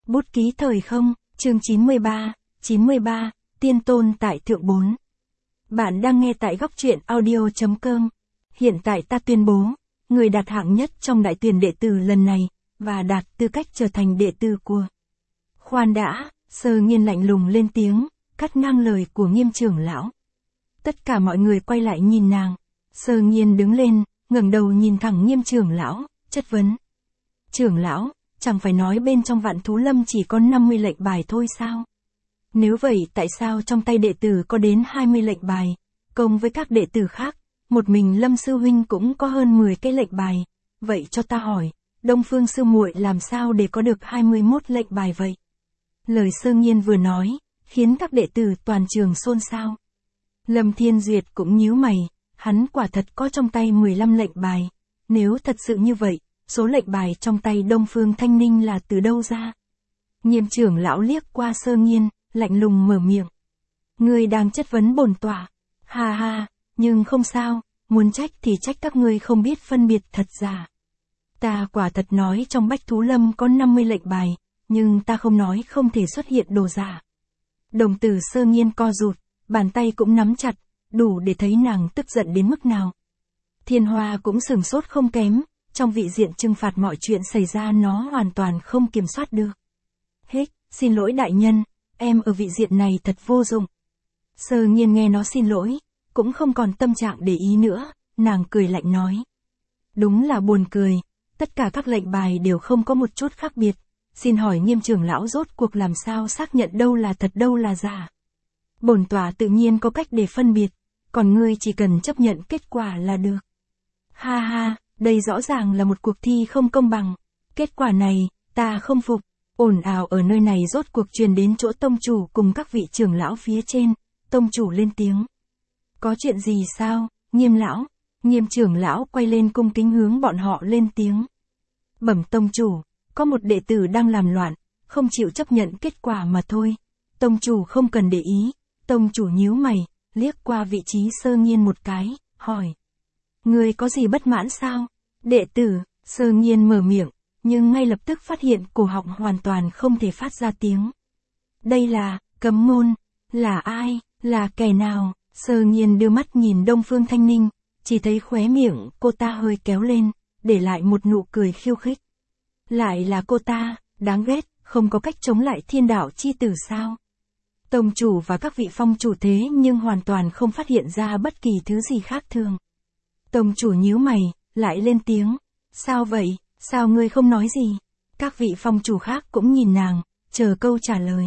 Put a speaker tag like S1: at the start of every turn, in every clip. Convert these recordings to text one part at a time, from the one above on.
S1: Bút ký thời không, chương 93, Tiên tôn tại thượng 4. Bạn đang nghe tại góc truyện audio.com. Hiện tại ta tuyên bố, người đạt hạng nhất trong đại tuyển đệ tử lần này, và đạt tư cách trở thành đệ tử của. Khoan đã, Sơ Nghiên lạnh lùng lên tiếng, cắt ngang lời của Nghiêm trưởng lão. Tất cả mọi người quay lại nhìn nàng. Sơ Nghiên đứng lên, ngẩng đầu nhìn thẳng Nghiêm trưởng lão, chất vấn. Trưởng lão, chẳng phải nói bên trong Vạn Thú Lâm chỉ có 50 lệnh bài thôi sao? Nếu vậy tại sao trong tay đệ tử có đến 20 lệnh bài, cộng với các đệ tử khác, một mình Lâm sư huynh cũng có hơn 10 cái lệnh bài, vậy cho ta hỏi, Đông Phương sư muội làm sao để có được 21 lệnh bài vậy? Lời Sơ Nghiên vừa nói, khiến các đệ tử toàn trường xôn xao. Lâm Thiên Duyệt cũng nhíu mày, hắn quả thật có trong tay 15 lệnh bài, nếu thật sự như vậy, số lệnh bài trong tay Đông Phương Thanh Ninh là từ đâu ra? Nghiêm trưởng lão liếc qua Sơ Nghiên, lạnh lùng mở miệng. Ngươi đang chất vấn bổn tọa. Ha ha, nhưng không sao, muốn trách thì trách các ngươi không biết phân biệt thật giả. Ta quả thật nói trong Bách Thú Lâm có 50 lệnh bài, nhưng ta không nói không thể xuất hiện đồ giả. Đồng tử Sơ Nghiên co rụt, bàn tay cũng nắm chặt, đủ để thấy nàng tức giận đến mức nào. Thiên Hoa cũng sửng sốt không kém, trong vị diện trừng phạt mọi chuyện xảy ra nó hoàn toàn không kiểm soát được. Hích, xin lỗi đại nhân, em ở vị diện này thật vô dụng. Sơ Nghiên nghe nó xin lỗi, cũng không còn tâm trạng để ý nữa, nàng cười lạnh nói. Đúng là buồn cười, tất cả các lệnh bài đều không có một chút khác biệt, xin hỏi Nghiêm trưởng lão rốt cuộc làm sao xác nhận đâu là thật đâu là giả. Bổn tọa tự nhiên có cách để phân biệt, còn ngươi chỉ cần chấp nhận kết quả là được. Ha ha, đây rõ ràng là một cuộc thi không công bằng, kết quả này, ta không phục. Ồn ào ở nơi này rốt cuộc truyền đến chỗ tông chủ cùng các vị trưởng lão phía trên, tông chủ lên tiếng. Có chuyện gì sao, Nghiêm lão? Nghiêm trưởng lão quay lên cung kính hướng bọn họ lên tiếng. Bẩm tông chủ, có một đệ tử đang làm loạn, không chịu chấp nhận kết quả mà thôi. Tông chủ không cần để ý, tông chủ nhíu mày, liếc qua vị trí Sơ Nghiên một cái, hỏi. Ngươi có gì bất mãn sao? Đệ tử, Sơ Nghiên mở miệng, nhưng ngay lập tức phát hiện cổ họng hoàn toàn không thể phát ra tiếng. Đây là, cấm ngôn, là ai, là kẻ nào? Sơ Nghiên đưa mắt nhìn Đông Phương Thanh Ninh, chỉ thấy khóe miệng cô ta hơi kéo lên, để lại một nụ cười khiêu khích. Lại là cô ta, đáng ghét, không có cách chống lại thiên đạo chi tử sao? Tông chủ và các vị phong chủ thế nhưng hoàn toàn không phát hiện ra bất kỳ thứ gì khác thường. Tông chủ nhíu mày, lại lên tiếng. Sao vậy, sao ngươi không nói gì? Các vị phong chủ khác cũng nhìn nàng, chờ câu trả lời.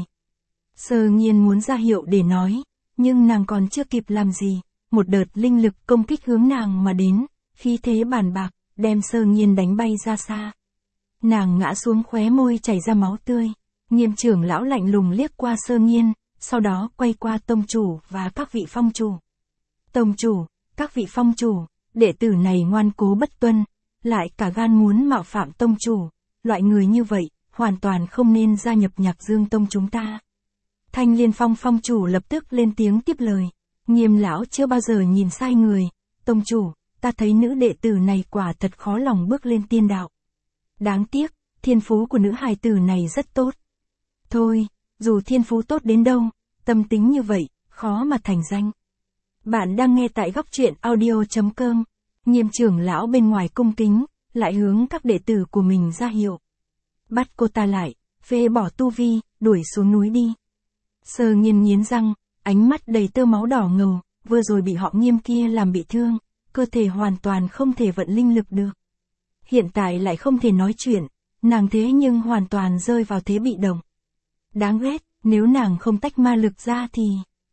S1: Sơ Nghiên muốn ra hiệu để nói, nhưng nàng còn chưa kịp làm gì, một đợt linh lực công kích hướng nàng mà đến, khí thế bàn bạc, đem Sơ Nghiên đánh bay ra xa. Nàng ngã xuống khóe môi chảy ra máu tươi. Nghiêm trưởng lão lạnh lùng liếc qua Sơ Nghiên, sau đó quay qua tông chủ và các vị phong chủ. Tông chủ, các vị phong chủ, đệ tử này ngoan cố bất tuân, lại cả gan muốn mạo phạm tông chủ, loại người như vậy, hoàn toàn không nên gia nhập Nhạc Dương Tông chúng ta. Thanh Liên Phong phong chủ lập tức lên tiếng tiếp lời. Nghiêm lão chưa bao giờ nhìn sai người. Tông chủ, ta thấy nữ đệ tử này quả thật khó lòng bước lên tiên đạo. Đáng tiếc, thiên phú của nữ hài tử này rất tốt. Thôi, dù thiên phú tốt đến đâu, tâm tính như vậy, khó mà thành danh. Bạn đang nghe tại góc truyện audio.com. Nghiêm trưởng lão bên ngoài cung kính, lại hướng các đệ tử của mình ra hiệu. Bắt cô ta lại, phế bỏ tu vi, đuổi xuống núi đi. Sơ Nghiên nghiến răng, ánh mắt đầy tơ máu đỏ ngầu, vừa rồi bị họ Nghiêm kia làm bị thương, cơ thể hoàn toàn không thể vận linh lực được. Hiện tại lại không thể nói chuyện, nàng thế nhưng hoàn toàn rơi vào thế bị động. Đáng ghét, nếu nàng không tách ma lực ra thì,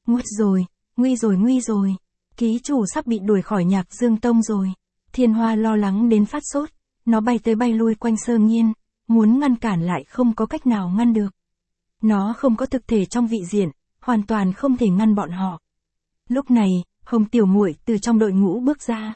S1: nguy rồi. Ký chủ sắp bị đuổi khỏi Nhạc Dương Tông rồi. Thiên Hoa lo lắng đến phát sốt, nó bay tới bay lui quanh Sơ Nghiên, muốn ngăn cản lại không có cách nào ngăn được. Nó không có thực thể trong vị diện, hoàn toàn không thể ngăn bọn họ. Lúc này, Hồng tiểu muội từ trong đội ngũ bước ra.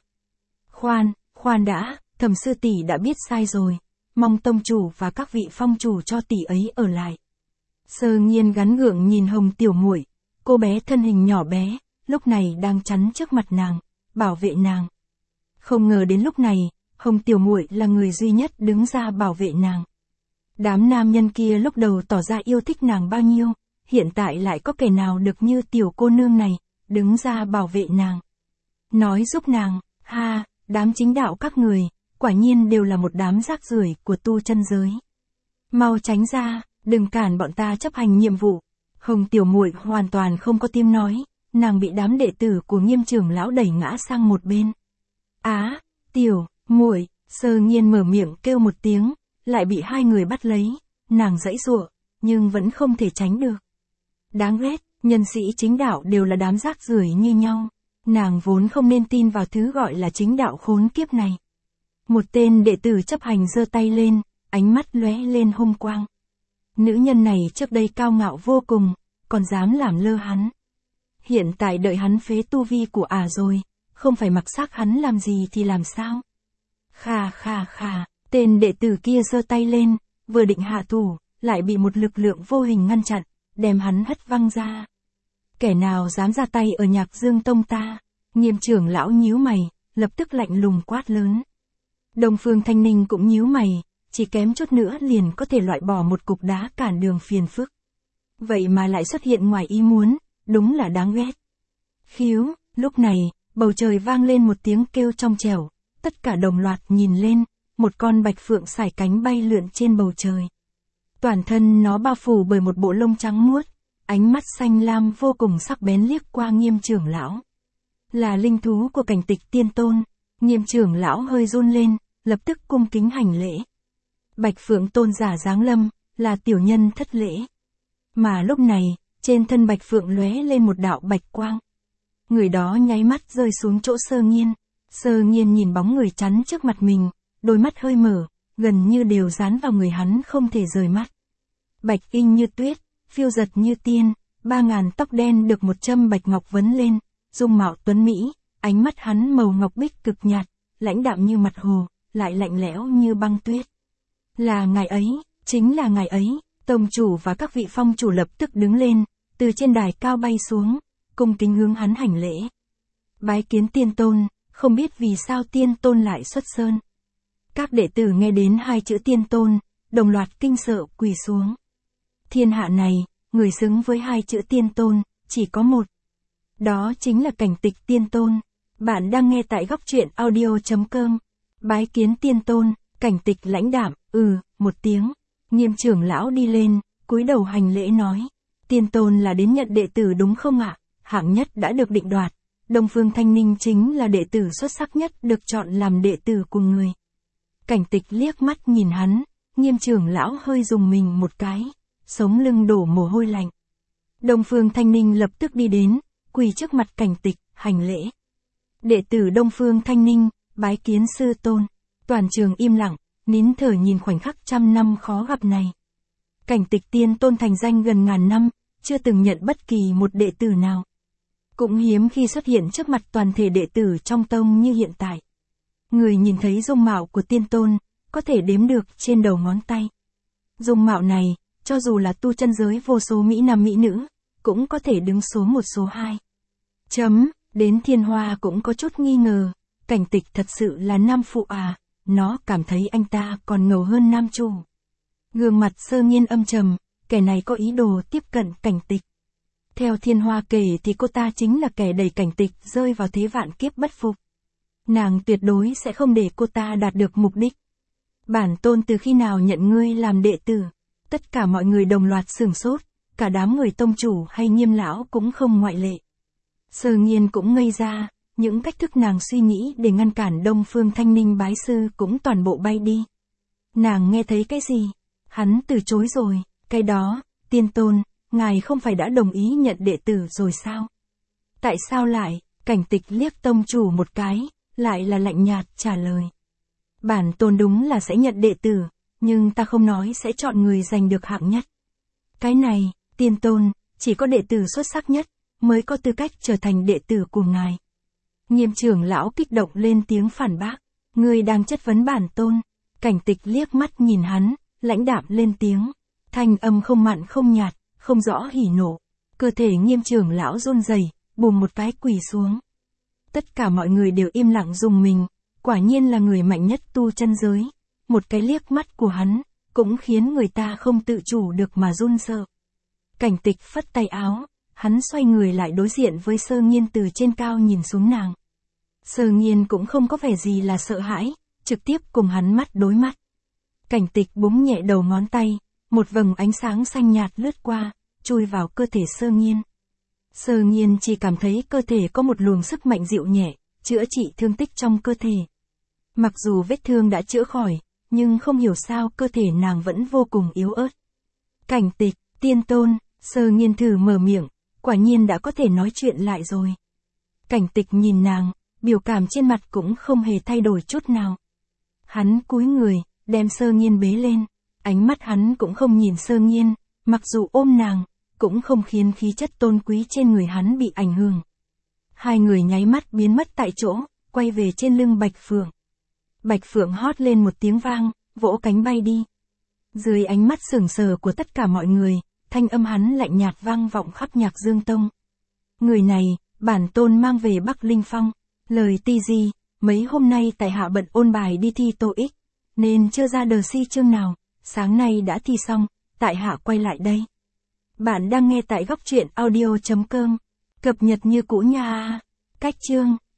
S1: Khoan đã, Thẩm sư tỷ đã biết sai rồi, mong tông chủ và các vị phong chủ cho tỷ ấy ở lại. Sơ Nghiên gắn gượng nhìn Hồng tiểu muội, cô bé thân hình nhỏ bé, lúc này đang chắn trước mặt nàng, bảo vệ nàng. Không ngờ đến lúc này, Hồng tiểu muội là người duy nhất đứng ra bảo vệ nàng. Đám nam nhân kia lúc đầu tỏ ra yêu thích nàng bao nhiêu, hiện tại lại có kẻ nào được như tiểu cô nương này, đứng ra bảo vệ nàng. Nói giúp nàng, ha, đám chính đạo các người, quả nhiên đều là một đám rác rưởi của tu chân giới. Mau tránh ra, đừng cản bọn ta chấp hành nhiệm vụ. Hồng tiểu muội hoàn toàn không có tiếng nói, nàng bị đám đệ tử của Nghiêm trưởng lão đẩy ngã sang một bên. Á, tiểu muội, Sơ Nghiên mở miệng kêu một tiếng, lại bị hai người bắt lấy, nàng giãy giụa, nhưng vẫn không thể tránh được. Đáng ghét, nhân sĩ chính đạo đều là đám rác rưởi như nhau, nàng vốn không nên tin vào thứ gọi là chính đạo khốn kiếp này. Một tên đệ tử chấp hành giơ tay lên, ánh mắt lóe lên hung quang. Nữ nhân này trước đây cao ngạo vô cùng, còn dám làm lơ hắn. Hiện tại đợi hắn phế tu vi của rồi, không phải mặc xác hắn làm gì thì làm sao? Khà khà khà, tên đệ tử kia giơ tay lên, vừa định hạ thủ, lại bị một lực lượng vô hình ngăn chặn, đem hắn hất văng ra. Kẻ nào dám ra tay ở Nhạc Dương Tông ta? Nghiêm trưởng lão nhíu mày, lập tức lạnh lùng quát lớn. Đông Phương Thanh Ninh cũng nhíu mày, chỉ kém chút nữa liền có thể loại bỏ một cục đá cản đường phiền phức. Vậy mà lại xuất hiện ngoài ý muốn, đúng là đáng ghét. Khiếu, lúc này, bầu trời vang lên một tiếng kêu trong trẻo, tất cả đồng loạt nhìn lên, một con bạch phượng sải cánh bay lượn trên bầu trời. Toàn thân nó bao phủ bởi một bộ lông trắng muốt, ánh mắt xanh lam vô cùng sắc bén liếc qua Nghiêm trưởng lão. Là linh thú của Cảnh Tịch Tiên Tôn, Nghiêm trưởng lão hơi run lên, lập tức cung kính hành lễ. Bạch Phượng tôn giả giáng lâm, là tiểu nhân thất lễ. Mà lúc này, trên thân Bạch Phượng lóe lên một đạo bạch quang. Người đó nháy mắt rơi xuống chỗ Sơ Nghiên. Sơ Nghiên nhìn bóng người chắn trước mặt mình, đôi mắt hơi mở, gần như đều dán vào người hắn không thể rời mắt. Bạch y như tuyết, phiêu giật như tiên, 3000 tóc đen được một châm bạch ngọc vấn lên, dung mạo tuấn mỹ, ánh mắt hắn màu ngọc bích cực nhạt, lãnh đạm như mặt hồ, lại lạnh lẽo như băng tuyết. Là ngài ấy, chính là ngài ấy. Tông chủ và các vị phong chủ lập tức đứng lên, từ trên đài cao bay xuống, cung kính hướng hắn hành lễ. Bái kiến Tiên Tôn, không biết vì sao Tiên Tôn lại xuất sơn. Các đệ tử nghe đến hai chữ Tiên Tôn, đồng loạt kinh sợ quỳ xuống. Thiên hạ này, người xứng với hai chữ Tiên Tôn, chỉ có một. Đó chính là Cảnh Tịch Tiên Tôn. Bạn đang nghe tại góc truyện audio.com. Bái kiến Tiên Tôn, Cảnh Tịch lãnh đạm, một tiếng. Nghiêm trưởng lão đi lên, cúi đầu hành lễ nói. Tiên Tôn là đến nhận đệ tử đúng không ạ? Hạng nhất đã được định đoạt. Đông Phương Thanh Ninh chính là đệ tử xuất sắc nhất được chọn làm đệ tử của người. Cảnh Tịch liếc mắt nhìn hắn, Nghiêm trưởng lão hơi rùng mình một cái, sống lưng đổ mồ hôi lạnh. Đông Phương Thanh Ninh lập tức đi đến, quỳ trước mặt Cảnh Tịch, hành lễ. Đệ tử Đông Phương Thanh Ninh, bái kiến sư tôn. Toàn trường im lặng, nín thở nhìn khoảnh khắc trăm năm khó gặp này. Cảnh Tịch Tiên Tôn thành danh gần ngàn năm, chưa từng nhận bất kỳ một đệ tử nào. Cũng hiếm khi xuất hiện trước mặt toàn thể đệ tử trong tông như hiện tại. Người nhìn thấy dung mạo của Tiên Tôn, có thể đếm được trên đầu ngón tay. Dung mạo này, cho dù là tu chân giới vô số mỹ nam mỹ nữ, cũng có thể đứng số 1 số 2. Đến Thiên Hoa cũng có chút nghi ngờ, Cảnh Tịch thật sự là nam phụ à, nó cảm thấy anh ta còn ngầu hơn nam chủ. Gương mặt Sơ Nghiên âm trầm, kẻ này có ý đồ tiếp cận Cảnh Tịch. Theo Thiên Hoa kể thì cô ta chính là kẻ đẩy Cảnh Tịch rơi vào thế vạn kiếp bất phục. Nàng tuyệt đối sẽ không để cô ta đạt được mục đích. Bản tôn từ khi nào nhận ngươi làm đệ tử? Tất cả mọi người đồng loạt sửng sốt, cả đám người tông chủ hay Nghiêm lão cũng không ngoại lệ. Sơ Nghiên cũng ngây ra, những cách thức nàng suy nghĩ để ngăn cản Đông Phương Thanh Ninh bái sư cũng toàn bộ bay đi. Nàng nghe thấy cái gì? Hắn từ chối rồi, cái đó, Tiên Tôn, ngài không phải đã đồng ý nhận đệ tử rồi sao? Tại sao lại? Cảnh Tịch liếc tông chủ một cái, lại là lạnh nhạt trả lời. Bản tôn đúng là sẽ nhận đệ tử, nhưng ta không nói sẽ chọn người giành được hạng nhất. Cái này, Tiên Tôn, chỉ có đệ tử xuất sắc nhất, mới có tư cách trở thành đệ tử của ngài. Nghiêm trưởng lão kích động lên tiếng phản bác. Ngươi đang chất vấn bản tôn. Cảnh Tịch liếc mắt nhìn hắn, lãnh đạm lên tiếng. Thanh âm không mặn không nhạt, không rõ hỉ nộ. Cơ thể Nghiêm trưởng lão run rẩy, bùm một cái quỳ xuống. Tất cả mọi người đều im lặng rùng mình. Quả nhiên là người mạnh nhất tu chân giới. Một cái liếc mắt của hắn, cũng khiến người ta không tự chủ được mà run sợ. Cảnh Tịch phất tay áo, hắn xoay người lại đối diện với Sơ Nghiên từ trên cao nhìn xuống nàng. Sơ Nghiên cũng không có vẻ gì là sợ hãi, trực tiếp cùng hắn mắt đối mắt. Cảnh Tịch búng nhẹ đầu ngón tay, một vầng ánh sáng xanh nhạt lướt qua, chui vào cơ thể Sơ Nghiên. Sơ Nghiên chỉ cảm thấy cơ thể có một luồng sức mạnh dịu nhẹ, chữa trị thương tích trong cơ thể. Mặc dù vết thương đã chữa khỏi, nhưng không hiểu sao cơ thể nàng vẫn vô cùng yếu ớt. Cảnh Tịch, tiên tôn, Sơ Nghiên thử mở miệng, quả nhiên đã có thể nói chuyện lại rồi. Cảnh Tịch nhìn nàng, biểu cảm trên mặt cũng không hề thay đổi chút nào. Hắn cúi người, đem Sơ Nghiên bế lên, ánh mắt hắn cũng không nhìn Sơ Nghiên, mặc dù ôm nàng, cũng không khiến khí chất tôn quý trên người hắn bị ảnh hưởng. Hai người nháy mắt biến mất tại chỗ, quay về trên lưng Bạch Phượng. Bạch Phượng hót lên một tiếng vang, vỗ cánh bay đi. Dưới ánh mắt sững sờ của tất cả mọi người, thanh âm hắn lạnh nhạt vang vọng khắp Nhạc Dương Tông. Người này, bản tôn mang về Bắc Linh Phong. Lời ti gì, mấy hôm nay tại hạ bận ôn bài đi thi TOEIC, nên chưa ra đờ si chương nào, sáng nay đã thi xong, tại hạ quay lại đây. Bạn đang nghe tại góc truyện audio.com, cập nhật như cũ nha. Cách chương